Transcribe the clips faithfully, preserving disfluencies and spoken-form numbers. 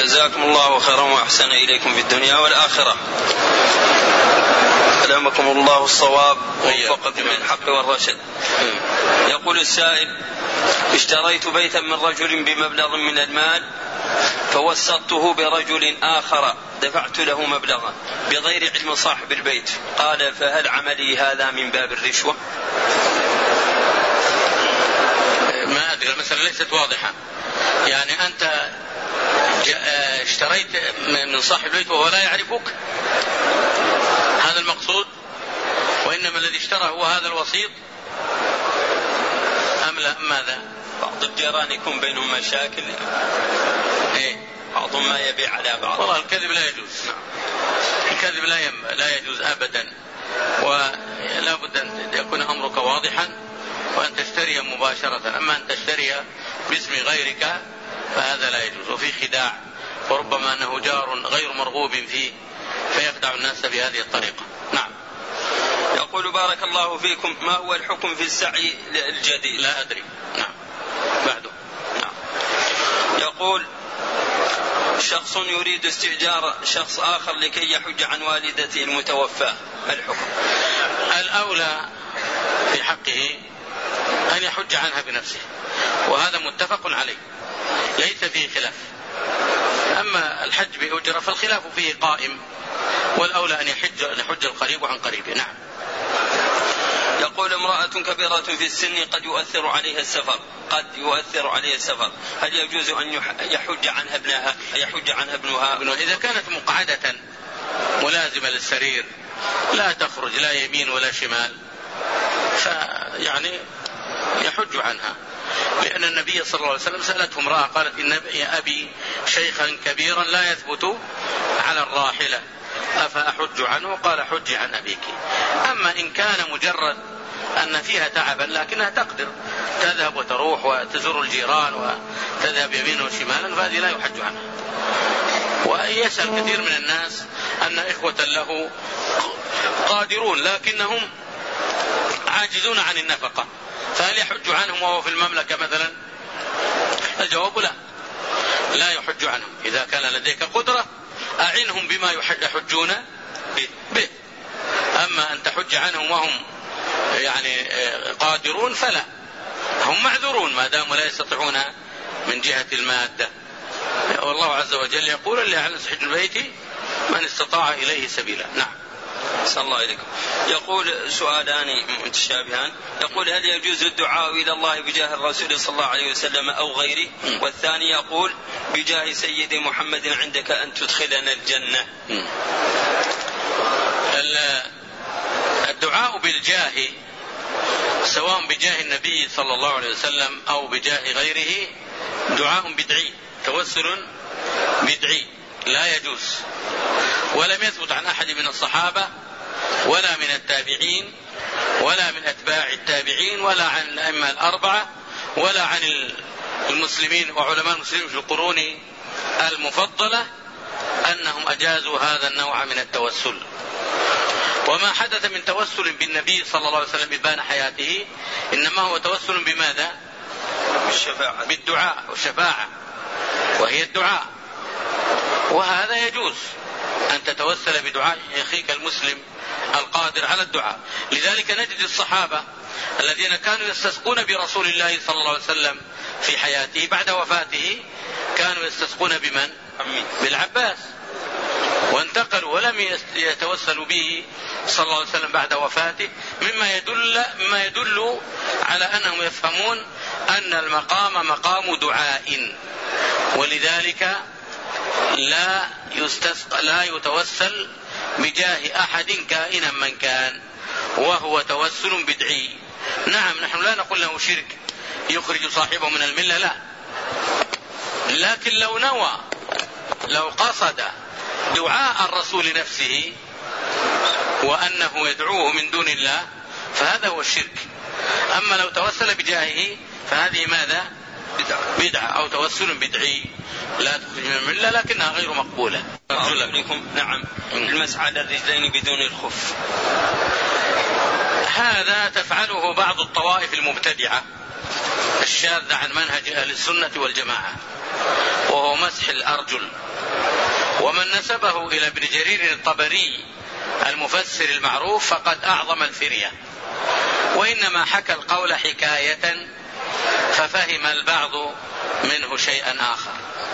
جزاكم الله خيرا وأحسن إليكم في الدنيا والآخرة. ألهمكم الله الصواب ووفقكم للحق والرشد. يقول السائل: اشتريت بيتا من رجل بمبلغ من المال فوسطته برجل آخر دفعت له مبلغا بغير علم صاحب البيت، قال: فهل عملي هذا من باب الرشوة؟ ما أدري، المسألة ليست واضحة. يعني أنت اشتريت من صاحب البيت وهو لا يعرفك، هذا المقصود؟ وإنما الذي اشترى هو هذا الوسيط أم لا؟ ماذا؟ بعض الجيران يكون بينهم مشاكل، إيه؟ بعضهم ما يبيع على بعض. والله الكذب لا يجوز، الكذب لا يم... لا يجوز أبدا، ولا بد أن يكون أمرك واضحا وأن تشتري مباشرة. أما أن تشتري باسم غيرك فهذا لا يجوز، وفي خداع، وربما أنه جار غير مرغوب فيه فيخدع الناس بهذه الطريقة. نعم. يقول: بارك الله فيكم، ما هو الحكم في السعي الجديد؟ لا أدري. نعم. بعده. نعم. يقول: شخص يريد استئجار شخص آخر لكي يحج عن والدته المتوفاة، الحكم؟ الأولى في حقه أن يحج عنها بنفسه، وهذا متفق عليه ليس فيه خلاف. أما الحج بأجرة فالخلاف فيه قائم، والأولى أن يحج, أن يحج القريب عن قريبه. نعم. يقول: امرأة كبيرة في السن قد يؤثر عليها السفر قد يؤثر عليها السفر هل يجوز أن يحج عنها ابنها يحج عنها ابنها؟ إذا كانت مقعدة ملازمة للسرير لا تخرج لا يمين ولا شمال فيعني يحج عنها، لأن النبي صلى الله عليه وسلم سألته امرأة قالت: إن أبي شيخا كبيرا لا يثبت على الراحلة أفأحج عنه؟ قال: حج عن أبيك. أما إن كان مجرد أن فيها تعبا لكنها تقدر تذهب وتروح وتزور الجيران وتذهب يمين وشمالا فهذه لا يحج عنها. ويسأل كثير من الناس أن إخوة له قادرون لكنهم عاجزون عن النفقة، فهل يحج عنهم وهو في المملكة مثلا؟ الجواب لا، لا يحج عنهم. إذا كان لديك قدرة أعنهم بما يحجون به. أما أن تحج عنهم وهم يعني قادرون فلا، هم معذورون ما داموا لا يستطيعون من جهة المادة. والله عز وجل يقول: اللي على حج البيت من استطاع إليه سبيلا. نعم. صلى الله عليكم. يقول: سؤالان متشابهان. يقول: هل يجوز الدعاء إلى الله بجاه الرسول صلى الله عليه وسلم أو غيره؟ م. والثاني يقول: بجاه سيدي محمد عندك أن تدخلنا الجنة. م. الدعاء بالجاه سواء بجاه النبي صلى الله عليه وسلم أو بجاه غيره دعاء بدعي، توسل بدعي لا يجوز، ولم يثبت عن أحد من الصحابة ولا من التابعين ولا من أتباع التابعين ولا عن الأئمة الأربعة ولا عن المسلمين وعلماء المسلمين في القرون المفضلة أنهم أجازوا هذا النوع من التوسل. وما حدث من توسل بالنبي صلى الله عليه وسلم إبان حياته إنما هو توسل بماذا؟ بالشفاعة، بالدعاء والشفاعة، وهي الدعاء. وهذا يجوز أن تتوسل بدعاء أخيك المسلم القادر على الدعاء. لذلك نجد الصحابة الذين كانوا يستسقون برسول الله صلى الله عليه وسلم في حياته بعد وفاته كانوا يستسقون بمن؟ بالعباس، وانتقلوا ولم يتوسلوا به صلى الله عليه وسلم بعد وفاته، مما يدل, مما يدل على أنهم يفهمون أن المقام مقام دعاء، ولذلك لا يستسق لا يتوسل بجاه أحد كائنا من كان، وهو توسل بدعي. نعم، نحن لا نقول له شرك يخرج صاحبه من الملة، لا، لكن لو نوى لو قصد دعاء الرسول نفسه وأنه يدعوه من دون الله فهذا هو الشرك. أما لو توسل بجاهه فهذه ماذا؟ بدعة أو توسل بدعي لا تخرج من الملة لكنها غير مقبولة. نعم. المسعى للرجلين بدون الخف هذا تفعله بعض الطوائف المبتدعة الشاذة عن منهج أهل السنة والجماعة، وهو مسح الأرجل. ومن نسبه إلى ابن جرير الطبري المفسر المعروف فقد أعظم الفرية، وإنما حكى القول حكاية ففهم البعض منه شيئا آخر.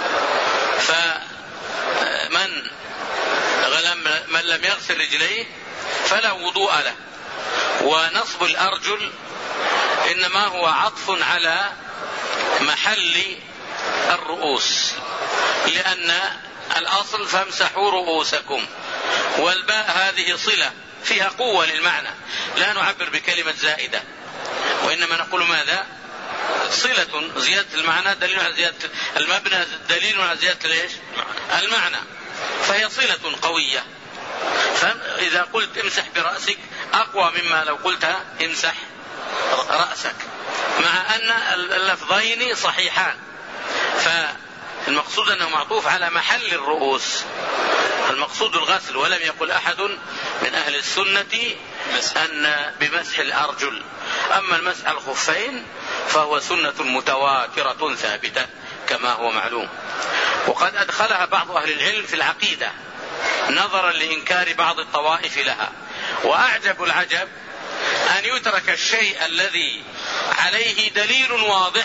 فمن من لم يغسل رجليه فلا وضوء له. ونصب الأرجل إنما هو عطف على محل الرؤوس، لأن الأصل فامسحوا رؤوسكم، والباء هذه صلة فيها قوة للمعنى، لا نعبر بكلمة زائدة، وإنما نقول ماذا؟ صلة، زيادة المعنى دليل على زيادة المبنى، دليل على زيادة ليش؟ المعنى، فهي صلة قوية. فإذا قلت امسح برأسك أقوى مما لو قلتها امسح رأسك، مع أن اللفظين صحيحان. فالمقصود أنه معطوف على محل الرؤوس، المقصود الغسل. ولم يقل أحد من أهل السنة أن بمسح الأرجل. أما المسح الخفين فهو سنة متواترة ثابتة كما هو معلوم، وقد أدخلها بعض أهل العلم في العقيدة نظرا لإنكار بعض الطوائف لها. وأعجب العجب أن يترك الشيء الذي عليه دليل واضح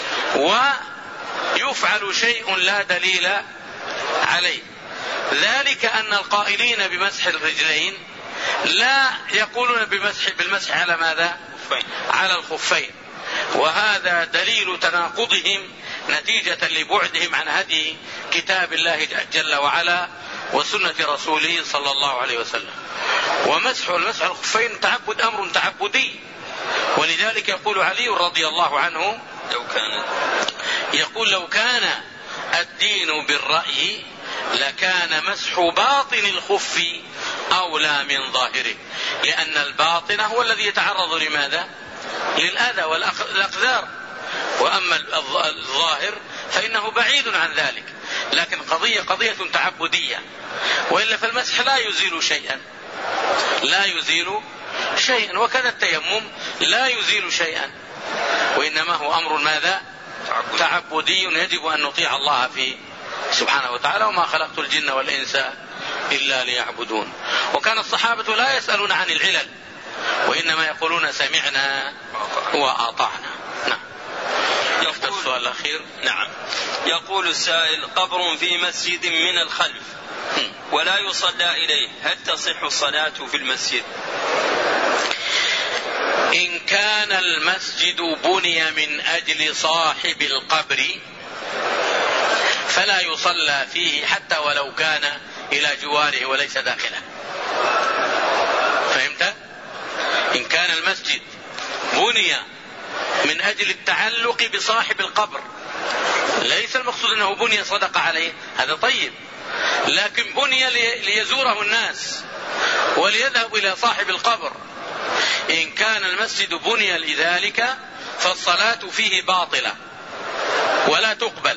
ويفعل شيء لا دليل عليه. ذلك أن القائلين بمسح الرجلين لا يقولون بمسح بالمسح على ماذا؟ على الخفين، وهذا دليل تناقضهم نتيجة لبعدهم عن هدي كتاب الله جل وعلا وسنة رسوله صلى الله عليه وسلم. ومسح المسح الخفين تعبد أمر تعبدي، ولذلك يقول علي رضي الله عنه لو كان يقول لو كان الدين بالرأي لكان مسح باطن الخف أولى من ظاهره، لأن الباطن هو الذي يتعرض لماذا؟ للأذى والأقدار، وأما الظاهر فإنه بعيد عن ذلك. لكن قضية قضية تعبدية، وإلا فالمسح لا يزيل شيئا، لا يزيل شيئا، وكذا التيمم لا يزيل شيئا، وإنما هو أمر ماذا؟ تعبدي يجب أن نطيع الله فيه سبحانه وتعالى. وما خلقت الجن والإنس إلا ليعبدون. وكان الصحابة لا يسألون عن العلل، وإنما يقولون سمعنا وأطعنا. نعم. يقول السؤال الأخير. نعم. يقول السائل: قبر في مسجد من الخلف ولا يصلى إليه، هل تصح الصلاة في المسجد؟ إن كان المسجد بني من أجل صاحب القبر فلا يصلى فيه حتى ولو كان إلى جواره وليس داخله. فهمت؟ إن كان المسجد بني من أجل التعلق بصاحب القبر، ليس المقصود أنه بني صدق عليه، هذا طيب، لكن بني ليزوره الناس وليذهب إلى صاحب القبر. إن كان المسجد بني لذلك فالصلاة فيه باطلة ولا تقبل،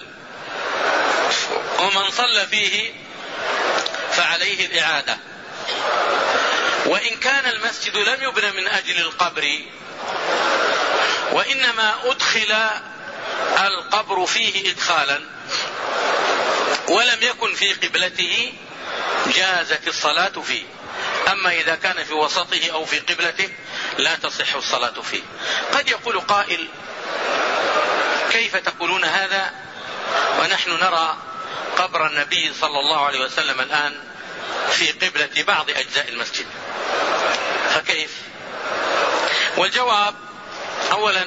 ومن صلى فيه فعليه الإعادة. وإن كان المسجد لم يبنى من أجل القبر وإنما أدخل القبر فيه إدخالا ولم يكن في قبلته جازت الصلاة فيه. أما إذا كان في وسطه أو في قبلته لا تصح الصلاة فيه. قد يقول قائل: كيف تقولون هذا ونحن نرى قبر النبي صلى الله عليه وسلم الآن في قبلة بعض أجزاء المسجد، فكيف؟ والجواب: أولا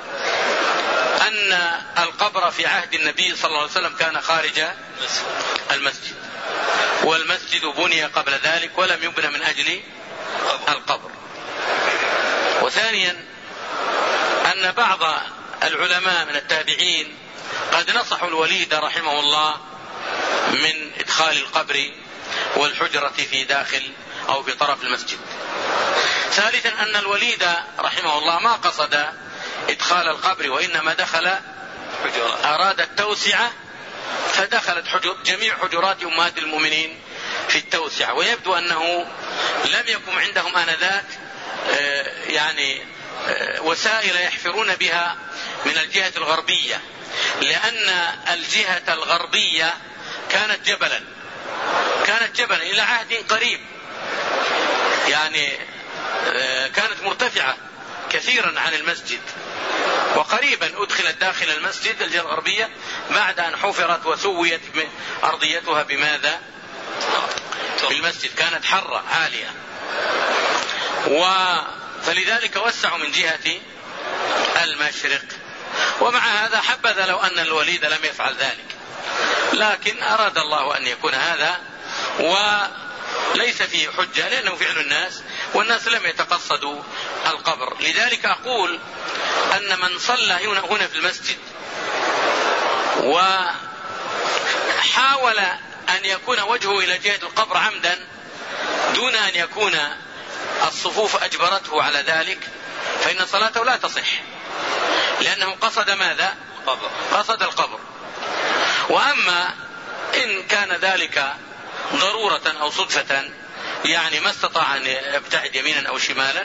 أن القبر في عهد النبي صلى الله عليه وسلم كان خارج المسجد، والمسجد بني قبل ذلك ولم يبنى من أجل القبر. وثانيا أن بعض العلماء من التابعين قد نصحوا الوليد رحمه الله من إدخال القبر والحجرة في داخل أو في طرف المسجد. ثالثا أن الوليد رحمه الله ما قصد إدخال القبر، وإنما دخل أراد التوسعة فدخلت حجر جميع حجرات أمهات المؤمنين في التوسعة. ويبدو أنه لم يكن عندهم آنذاك يعني وسائل يحفرون بها من الجهة الغربية، لأن الجهة الغربية كانت جبلا كانت جبلا إلى عهد قريب، يعني كانت مرتفعة كثيرا عن المسجد، وقريبا أدخلت داخل المسجد الجهة الغربية بعد أن حفرت وسويت أرضيتها بماذا؟ بالمسجد. كانت حرة عالية، فلذلك وسعوا من جهة المشرق. ومع هذا حبذا لو أن الوليد لم يفعل ذلك، لكن أراد الله أن يكون هذا، وليس فيه حجة لأنه فعل الناس، والناس لم يتقصدوا القبر. لذلك أقول أن من صلى هنا في المسجد وحاول أن يكون وجهه إلى جهة القبر عمدا دون أن يكون الصفوف أجبرته على ذلك، فإن صلاته لا تصح، لأنه قصد ماذا؟ قصد القبر. وأما إن كان ذلك ضرورة أو صدفة، يعني ما استطاع أن يبتعد يمينا أو شمالا،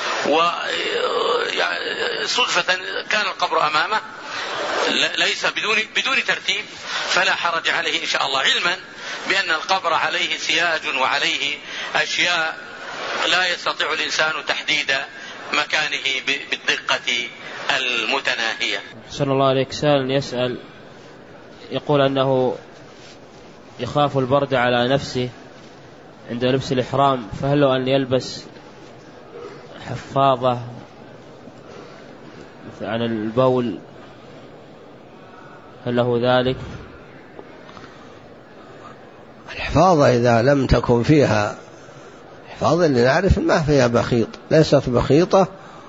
وصدفة كان القبر أمامه ليس بدون بدون ترتيب، فلا حرج عليه إن شاء الله، علما بأن القبر عليه سياج وعليه أشياء لا يستطيع الإنسان تحديد مكانه بالدقة المتناهية. صلى الله عليه وسلم يسأل، يقول أنه يخاف البرد على نفسه عند لبس الإحرام، فهل له أن يلبس حفاظة عن البول؟ هل له ذلك؟ الحفاظة إذا لم تكن فيها حفاظة اللي نعرف ما فيها بخيط، ليست بخيطة،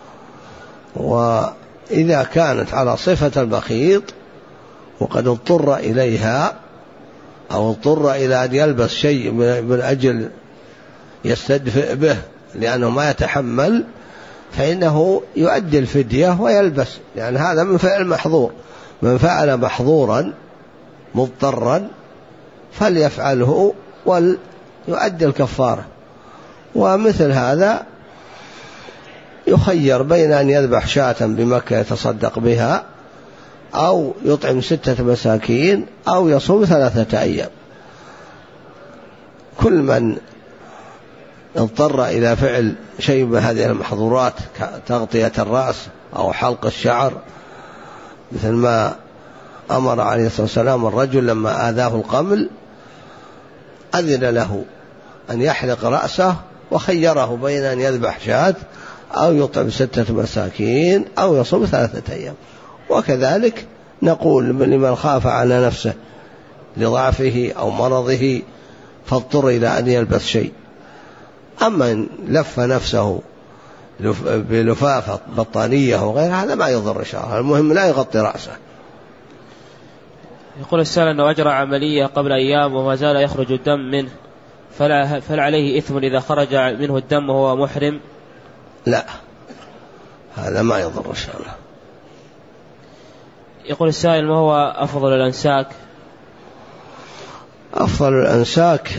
وإذا كانت على صفة البخيط وقد اضطر إليها أو اضطر إلى أن يلبس شيء من أجل يستدفئ به لأنه ما يتحمل، فإنه يؤدي الفدية ويلبس، لأن يعني هذا من فعل محظور. من فعل محظورا مضطرا فليفعله وليؤدي الكفارة. ومثل هذا يخير بين أن يذبح شاة بمكة يتصدق بها، أو يطعم ستة مساكين، أو يصوم ثلاثة أيام. كل من اضطر إلى فعل شيء من هذه المحظورات كتغطية الرأس أو حلق الشعر، مثل ما أمر عليه الصلاة والسلام الرجل لما آذاه القمل أذن له أن يحلق رأسه، وخيره بين أن يذبح شاة أو يطعم ستة مساكين أو يصوم ثلاثة أيام. وكذلك نقول لمن خاف على نفسه لضعفه أو مرضه فاضطر إلى أن يلبس شيء. أما إن لف نفسه بلفافة بطانية وغير هذا ما يضر شعره، المهم لا يغطي رأسه. يقول السائل أنه أجرى عملية قبل أيام وما زال يخرج الدم منه، فهل عليه إثم إذا خرج منه الدم وهو محرم؟ لا، هذا ما يضر شعره. يقول السائل ما هو أفضل الأنساك؟ أفضل الأنساك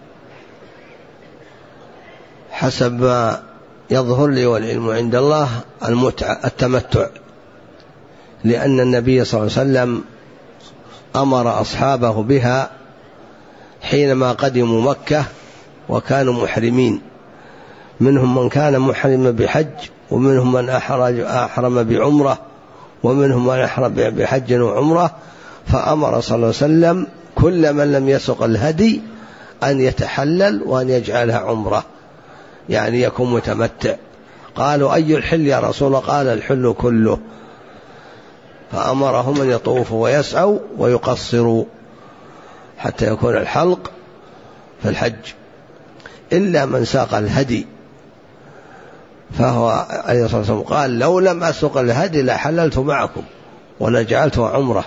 حسب ما يظهر لي والعلم عند الله المتعة التمتع، لأن النبي صلى الله عليه وسلم أمر أصحابه بها حينما قدموا مكة وكانوا محرمين، منهم من كان محرم بحج، ومنهم من أحرم بعمرة، ومنهم من أحرم بحج وعمرة. فأمر صلى الله عليه وسلم كل من لم يسق الهدي أن يتحلل وأن يجعلها عمرة، يعني يكون متمتع. قالوا أي الحل يا رسول الله؟ قال الحل كله. فأمرهم أن يطوفوا ويسعوا ويقصروا حتى يكون الحلق في الحج، إلا من ساق الهدي، فهو عليه الصلاة والسلام قال لو لم أسق الهدي لحللت معكم ولجعلته عمره.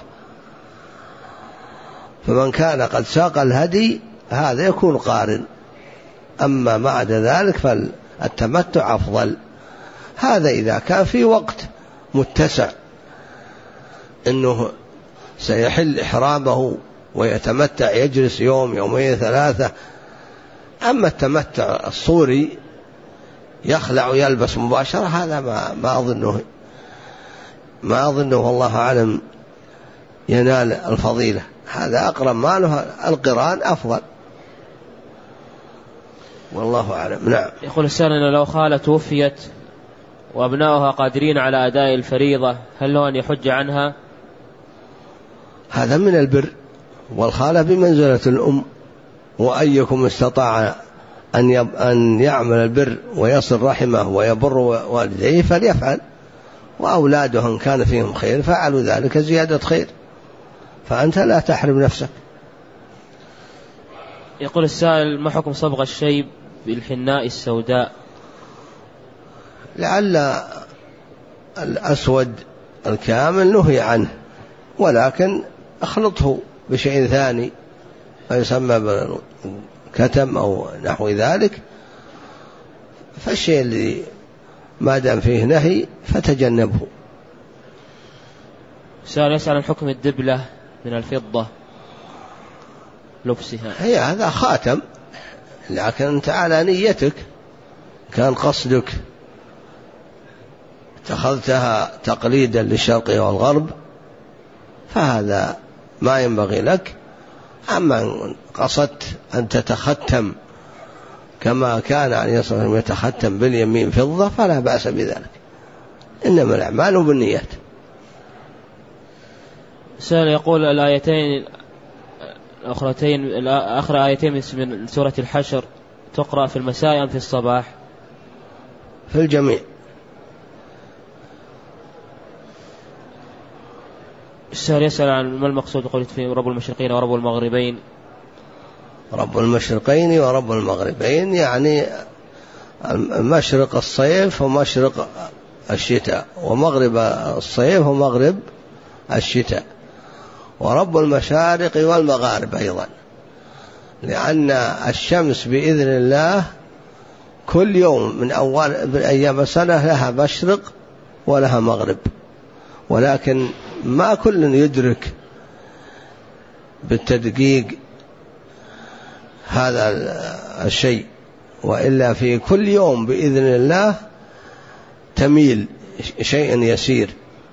فمن كان قد ساق الهدي هذا يكون قارن، أما بعد ذلك فالتمتع أفضل. هذا إذا كان في وقت متسع أنه سيحل إحرامه ويتمتع يجلس يوم يومين ثلاثة. أما التمتع الصوري يخلع ويلبس مباشرة هذا ما, ما أظنه ما أظنه والله أعلم ينال الفضيلة، هذا أقرب ما له القران أفضل، والله أعلم. نعم. يقول السائل أنه لو خالة توفيت وأبناؤها قادرين على أداء الفريضة هل له أن يحج عنها؟ هذا من البر، والخالة بمنزلة الأم، وأيكم استطاع أن يعمل البر ويصل رحمه ويبر والديه فليفعل، وأولاده إن كان فيهم خير فعلوا ذلك زيادة خير، فأنت لا تحرم نفسك. يقول السائل ما حكم صبغ الشيب بالحناء السوداء؟ لعل الأسود الكامل نهي عنه، ولكن أخلطه بشيء ثاني يسمى كتم أو نحو ذلك، فالشيء الذي ما دام فيه نهي فتجنبه. سؤال يسأل عن حكم الدبلة من الفضة لبسها. هي هذا خاتم، لكن أنت على نيتك، كان قصدك اتخذتها تقليدا للشرق والغرب فهذا ما ينبغي لك، أما قصدت أن تتختم كما كان عليه الصلاة والسلام يتختم باليمين فضة فلا بأس بذلك، إنما الأعمال بالنيات. سؤال يقول الآيتين الأخرتين آخر آيتين من سورة الحشر تقرأ في المساء أم في الصباح؟ في الجميع. السؤال يسأل عن ما المقصود قلت فيه رب المشرقين ورب المغربين؟ رب المشرقين ورب المغربين يعني مشرق الصيف ومشرق الشتاء، ومغرب الصيف ومغرب الشتاء، ورب المشارق والمغارب أيضا، لأن الشمس بإذن الله كل يوم من أول من أيام السنة لها مشرق ولها مغرب، ولكن ما كل يدرك بالتدقيق هذا الشيء، وإلا في كل يوم بإذن الله تميل شيء يسير،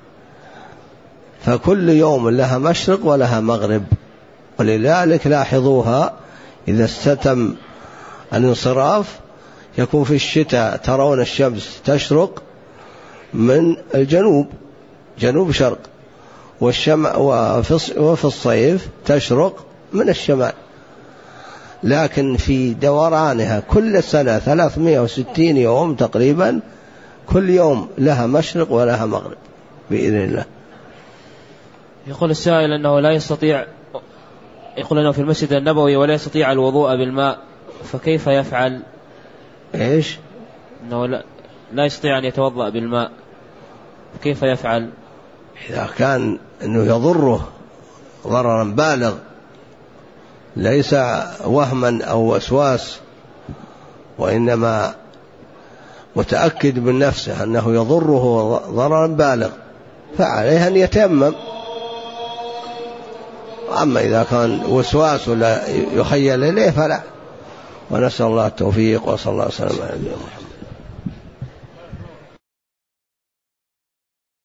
فكل يوم لها مشرق ولها مغرب. ولذلك لاحظوها إذا استتم الانصراف يكون في الشتاء ترون الشمس تشرق من الجنوب جنوب شرق، والشمع وفي الصيف تشرق من الشمال، لكن في دورانها كل سنة ثلاثمائة وستين يوم تقريبا كل يوم لها مشرق ولها مغرب بإذن الله. يقول السائل أنه لا يستطيع، يقول أنه في المسجد النبوي ولا يستطيع الوضوء بالماء، فكيف يفعل؟ إيش؟ أنه لا, لا يستطيع أن يتوضأ بالماء، كيف يفعل؟ إذا كان أنه يضره ضررا بالغ ليس وهما أو وسواس، وإنما متأكد من نفسه أنه يضره ضررا بالغ فعليه أن يتيمم. أما إذا كان وسواس ولا يخيل إليه فلا. ونسأل الله التوفيق، وصلى الله وسلم على نبينا محمد.